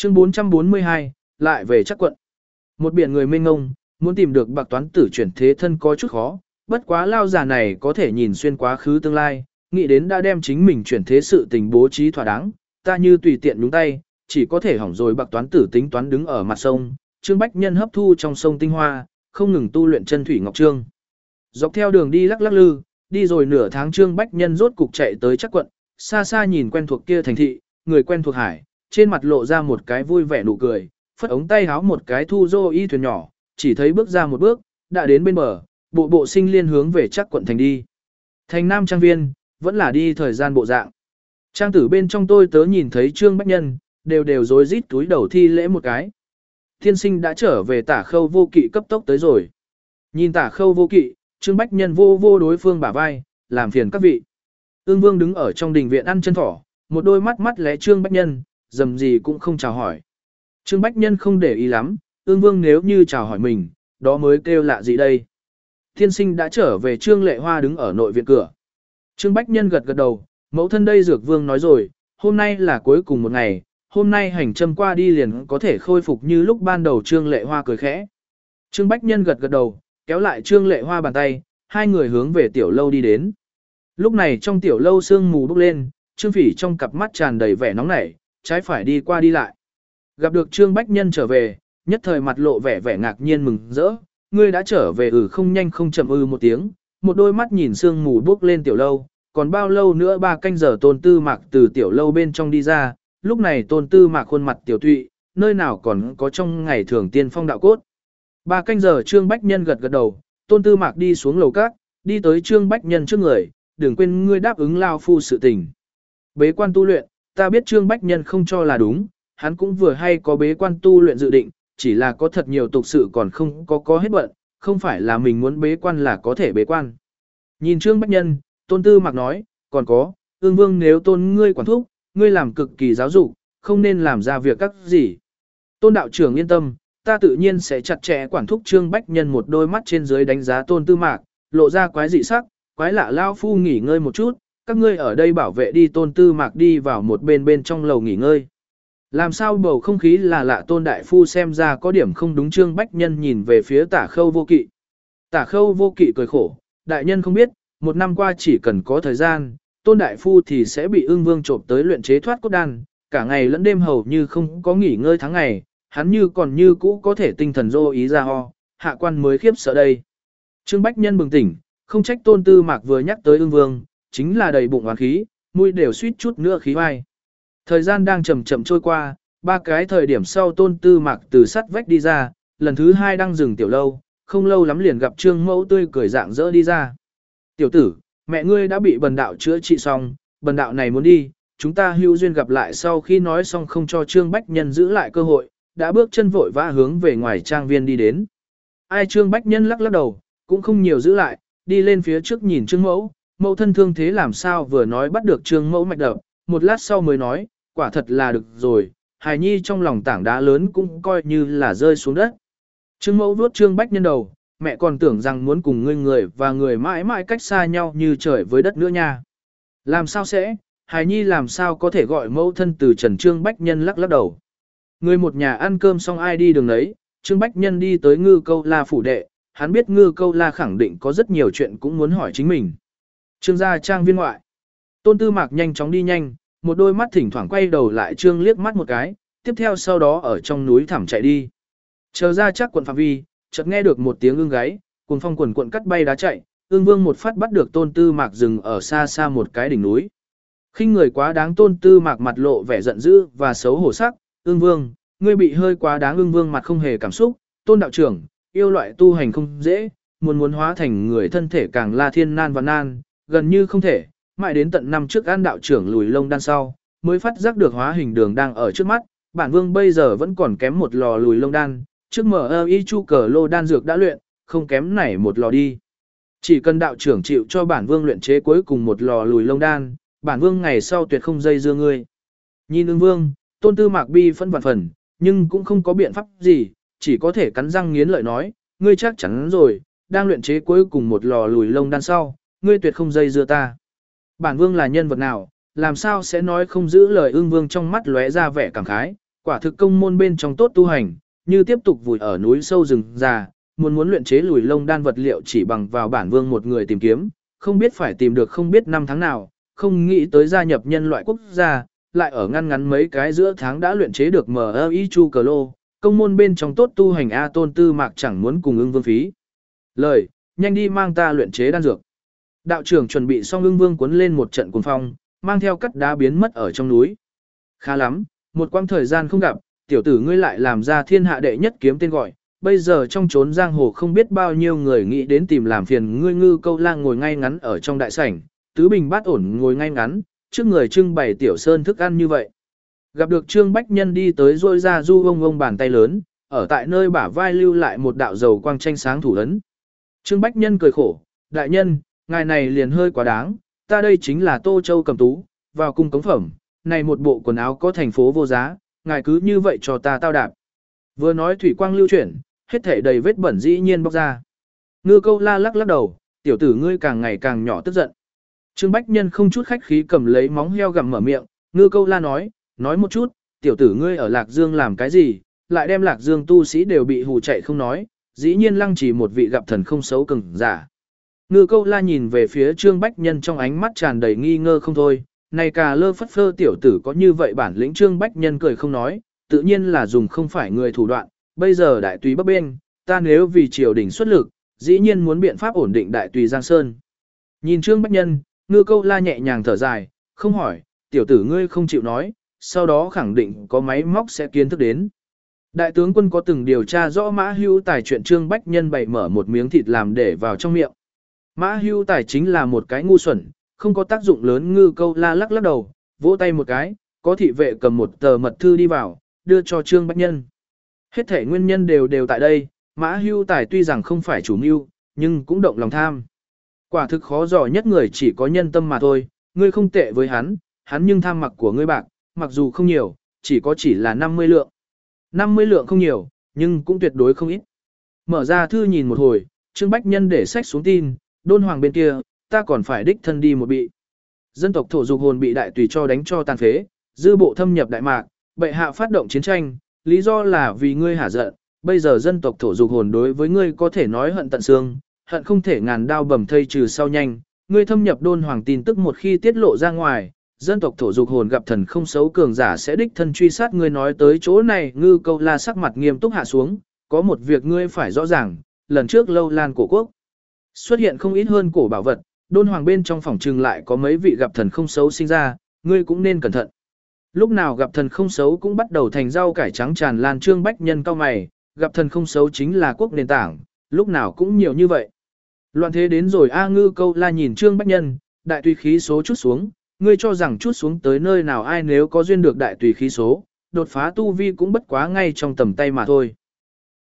Chương 442, lại về chắc quận. Một biển người mênh ngông, muốn tìm được bạc toán tử chuyển thế thân có chút khó, bất quá lao già này có thể nhìn xuyên quá khứ tương lai, nghĩ đến đã đem chính mình chuyển thế sự tình bố trí thỏa đáng, ta như tùy tiện nhúng tay, chỉ có thể hỏng rồi bạc toán tử tính toán đứng ở mặt sông, Trương Bách Nhân hấp thu trong sông tinh hoa, không ngừng tu luyện chân thủy ngọc trương. Dọc theo đường đi lắc lắc lư, đi rồi nửa tháng Trương Bách Nhân rốt cục chạy tới chắc quận, xa xa nhìn quen thuộc kia thành thị, người quen thuộc hải, trên mặt lộ ra một cái vui vẻ nụ cười, phất ống tay háo một cái thu rô y thuyền nhỏ, chỉ thấy bước ra một bước, đã đến bên bờ, bộ bộ sinh liên hướng về chắc quận thành đi. Thành Nam Trang Viên, vẫn là đi thời gian bộ dạng. Trang tử bên trong tôi tớ nhìn thấy Trương Bách Nhân, đều rối rít túi đầu thi lễ một cái. Tiên sinh đã trở về Tả Khâu Vô Kỵ cấp tốc tới rồi. Nhìn Tả Khâu Vô Kỵ, Trương Bách Nhân vô đối phương bả vai, làm phiền các vị. Ương Vương đứng ở trong đình viện ăn chân thỏ, một đôi mắt mắt lé Trương Bách Nhân, dầm gì cũng không chào hỏi. Trương Bách Nhân không để ý lắm, Ương Vương nếu như chào hỏi mình, đó mới kêu lạ gì đây. Tiên sinh đã trở về. Trương Lệ Hoa đứng ở nội viện cửa. Trương Bách Nhân gật đầu, mẫu thân đây Dược Vương nói rồi, hôm nay là cuối cùng một ngày, hôm nay hành châm qua đi liền có thể khôi phục như lúc ban đầu. Trương Lệ Hoa cười khẽ. Trương Bách Nhân gật đầu, kéo lại Trương Lệ Hoa bàn tay, hai người hướng về tiểu lâu đi đến. Lúc này trong tiểu lâu sương mù bốc lên, Trương Phỉ trong cặp mắt tràn đầy vẻ nóng nảy, trái phải đi qua đi lại. Gặp được Trương Bách Nhân trở về, nhất thời mặt lộ vẻ ngạc nhiên mừng rỡ, ngươi đã trở về. Không nhanh không chậm một tiếng, một đôi mắt nhìn sương mù bốc lên tiểu lâu, còn bao lâu nữa 3 canh giờ Tôn Tư Mạc từ tiểu lâu bên trong đi ra, lúc này Tôn Tư Mạc khuôn mặt tiểu tụy, nơi nào còn có trong ngày thường tiên phong đạo cốt. 3 canh giờ Trương Bách Nhân gật đầu, Tôn Tư Mạc đi xuống lầu các, đi tới Trương Bách Nhân trước người, đừng quên ngươi đáp ứng lao phu sự tình. Bế quan tu luyện, ta biết Trương Bách Nhân không cho là đúng, hắn cũng vừa hay có bế quan tu luyện dự định, chỉ là có thật nhiều tục sự còn không có hết bận, không phải là mình muốn bế quan là có thể bế quan. Nhìn Trương Bách Nhân, Tôn Tư Mạc nói, còn có, Ương Vương nếu tôn ngươi quản thúc, ngươi làm cực kỳ giáo dục, không nên làm ra việc các gì. Tôn đạo trưởng yên tâm, ta tự nhiên sẽ chặt chẽ quản thúc. Trương Bách Nhân một đôi mắt trên dưới đánh giá Tôn Tư Mạc, lộ ra quái dị sắc, quái lạ lao phu nghỉ ngơi một chút, các ngươi ở đây bảo vệ đi. Tôn Tư Mạc đi vào một bên trong lầu nghỉ ngơi. Làm sao bầu không khí là lạ, Tôn đại phu xem ra có điểm không đúng. Trương Bách Nhân nhìn về phía Tả Khâu Vô Kỵ. Tả Khâu Vô Kỵ cười khổ, đại nhân không biết, một năm qua chỉ cần có thời gian, Tôn đại phu thì sẽ bị Ưng Vương trộm tới luyện chế thoát cốt đan, cả ngày lẫn đêm hầu như không có nghỉ ngơi tháng ngày, hắn như cũ có thể tinh thần dô ý ra ho, hạ quan mới khiếp sợ đây. Trương Bách Nhân bừng tỉnh, không trách Tôn Tư Mạc vừa nhắc tới Ưng Vương, chính là đầy bụng oán khí, mũi đều suýt chút nữa khí hoai. Thời gian đang chậm trôi qua, 3 cái thời điểm sau Tôn Tư Mạc từ sắt vách đi ra, lần thứ 2 đang dừng tiểu lâu, không lâu lắm liền gặp Trương Mẫu tươi cười rạng rỡ đi ra. Tiểu tử, mẹ ngươi đã bị bần đạo chữa trị xong, bần đạo này muốn đi, chúng ta hữu duyên gặp lại. Sau khi nói xong không cho Trương Bách Nhân giữ lại cơ hội, đã bước chân vội vã hướng về ngoài trang viên đi đến. Ai Trương Bách Nhân lắc đầu, cũng không nhiều giữ lại, đi lên phía trước nhìn Trương Mẫu, mẫu thân thương thế làm sao, vừa nói bắt được Trương Mẫu mạch đập, một lát sau mới nói, quả thật là được rồi, hài nhi trong lòng tảng đá lớn cũng coi như là rơi xuống đất. Trương Mẫu vuốt Trương Bách Nhân đầu, mẹ còn tưởng rằng muốn cùng người và người mãi mãi cách xa nhau như trời với đất nữa nha. Làm sao sẽ, hài nhi làm sao có thể gọi mẫu thân từ trần. Trương Bách Nhân lắc đầu. Người một nhà ăn cơm xong ai đi đường đấy, Trương Bách Nhân đi tới Ngư Câu La phủ đệ, hắn biết Ngư Câu La khẳng định có rất nhiều chuyện cũng muốn hỏi chính mình. Trương gia trang viên ngoại. Tôn Tư Mạc nhanh chóng đi nhanh, một đôi mắt thỉnh thoảng quay đầu lại Trương liếc mắt một cái, tiếp theo sau đó ở trong núi thẳm chạy đi. Chờ ra chắc quận phạm vi, chợt nghe được một tiếng ưng gáy, cuồng phong quần cuộn cắt bay đá chạy, Ưng Vương một phát bắt được Tôn Tư Mạc dừng ở xa xa một cái đỉnh núi. Khinh người quá đáng, Tôn Tư Mạc mặt lộ vẻ giận dữ và xấu hổ sắc, Ưng Vương, ngươi bị hơi quá đáng. Ưng Vương mặt không hề cảm xúc, Tôn đạo trưởng, yêu loại tu hành không dễ, muốn hóa thành người thân thể càng là thiên nan và nan, gần như không thể, mãi đến tận năm trước An đạo trưởng lùi lông đan sau, mới phát giác được hóa hình đường đang ở trước mắt, bản vương bây giờ vẫn còn kém một lò lùi lông đan, trước mở y chu cờ lô đan dược đã luyện, không kém này một lò đi. Chỉ cần đạo trưởng chịu cho bản vương luyện chế cuối cùng một lò lùi lông đan, bản vương ngày sau tuyệt không dây dưa ngươi. Nhìn Ưng Vương, Tôn Tư Mạc bi phân vạn phần, nhưng cũng không có biện pháp gì, chỉ có thể cắn răng nghiến lợi nói, ngươi chắc chắn rồi, đang luyện chế cuối cùng một lò lùi lông đan sau, ngươi tuyệt không dây dưa ta. Bản vương là nhân vật nào, làm sao sẽ nói không giữ lời. Ưng Vương trong mắt lóe ra vẻ cảm khái, Quả thực công môn bên trong tốt tu hành, như tiếp tục vùi ở núi sâu rừng già, muốn luyện chế lùi lông đan vật liệu chỉ bằng vào bản vương một người tìm kiếm, không biết phải tìm được không biết năm tháng nào, không nghĩ tới gia nhập nhân loại quốc gia, lại ở ngăn ngắn mấy cái giữa tháng đã luyện chế được M.I. Chu Cờ Lô, công môn bên trong tốt tu hành A Tôn Tư Mạc chẳng muốn cùng Ưng Vương phí. Lời, nhanh đi mang ta luyện chế đan dược. Đạo trưởng chuẩn bị xong, Ưng Vương cuốn lên một trận cuồng phong, mang theo cắt đá biến mất ở trong núi. Khá lắm, một quãng thời gian không gặp, tiểu tử ngươi lại làm ra thiên hạ đệ nhất kiếm tên gọi, bây giờ trong chốn giang hồ không biết bao nhiêu người nghĩ đến tìm làm phiền ngươi. Ngư Câu Lang ngồi ngay ngắn ở trong đại sảnh, tứ bình bát ổn ngồi ngay ngắn, trước người trưng bày tiểu sơn thức ăn như vậy. Gặp được Trương Bách Nhân đi tới rôi ra du ông bàn tay lớn, ở tại nơi bả vai lưu lại một đạo dầu quang tranh sáng thủ ấn. Trương Bách Nhân cười khổ, đại nhân, ngài này liền hơi quá đáng, ta đây chính là Tô Châu Cầm Tú, vào cung cống phẩm, này một bộ quần áo có thành phố vô giá, ngài cứ như vậy cho ta tao đạp. Vừa nói thủy quang lưu chuyển, hết thể đầy vết bẩn dĩ nhiên bóc ra. Ngư Câu La lắc lắc đầu, tiểu tử ngươi càng ngày càng nhỏ tức giận. Trương Bách Nhân không chút khách khí cầm lấy móng heo gặm mở miệng, Ngư Câu La nói một chút, tiểu tử ngươi ở Lạc Dương làm cái gì, lại đem Lạc Dương tu sĩ đều bị hù chạy không nói, dĩ nhiên lăng trì một vị gặp thần không xấu cứng giả. Ngư Câu La nhìn về phía Trương Bách Nhân trong ánh mắt tràn đầy nghi ngơ không thôi, này cà lơ phất phơ tiểu tử có như vậy bản lĩnh. Trương Bách Nhân cười không nói, tự nhiên là dùng không phải người thủ đoạn, bây giờ đại tùy bấp bênh, ta nếu vì triều đình xuất lực, dĩ nhiên muốn biện pháp ổn định đại tùy Giang Sơn. Nhìn Trương Bách Nhân, Ngư Câu La nhẹ nhàng thở dài, không hỏi, tiểu tử ngươi không chịu nói, sau đó khẳng định có máy móc sẽ kiến thức đến. Đại tướng quân có từng điều tra rõ Mã Hưu Tài chuyện. Trương Bách Nhân bày mở một miếng thịt làm để vào trong miệng. Mã Hưu Tài chính là một cái ngu xuẩn, không có tác dụng lớn. Ngư Câu La lắc lắc đầu, vỗ tay một cái, có thị vệ cầm một tờ mật thư đi vào, đưa cho Trương Bách Nhân. Hết thể nguyên nhân đều tại đây, Mã Hưu Tài tuy rằng không phải chủ mưu, nhưng cũng động lòng tham. Quả thực khó dò nhất người chỉ có nhân tâm mà thôi, ngươi không tệ với hắn nhưng tham mặc của ngươi bạc, mặc dù không nhiều, chỉ là 50 lượng. 50 lượng không nhiều, nhưng cũng tuyệt đối không ít. Mở ra thư nhìn một hồi, Trương Bách Nhân để sách xuống tin, Đôn Hoàng bên kia, ta còn phải đích thân đi một bị. Dân tộc thổ dục hồn bị đại tùy cho đánh cho tàn phế, dư bộ thâm nhập Đại Mạc, bệ hạ phát động chiến tranh, lý do là vì ngươi hả giận, bây giờ dân tộc thổ dục hồn đối với ngươi có thể nói hận tận xương, hận không thể ngàn đao bầm thây trừ sau nhanh, ngươi thâm nhập Đôn Hoàng tin tức một khi tiết lộ ra ngoài, dân tộc thổ dục hồn gặp thần không xấu cường giả sẽ đích thân truy sát ngươi. Nói tới chỗ này, Ngư Câu La sắc mặt nghiêm túc hạ xuống, có một việc ngươi phải rõ ràng, lần trước Lâu Lan cổ quốc xuất hiện không ít hơn cổ bảo vật, Đôn Hoàng bên trong phòng trừng lại có mấy vị gặp thần không xấu sinh ra, ngươi cũng nên cẩn thận. Lúc nào gặp thần không xấu cũng bắt đầu thành rau cải trắng tràn lan. Trương Bách Nhân cao mày, gặp thần không xấu chính là quốc nền tảng, lúc nào cũng nhiều như vậy. Loạn thế đến rồi a. Ngư Câu La nhìn Trương Bách Nhân, đại tùy khí số chút xuống, ngươi cho rằng chút xuống tới nơi nào ai nếu có duyên được đại tùy khí số, đột phá tu vi cũng bất quá ngay trong tầm tay mà thôi.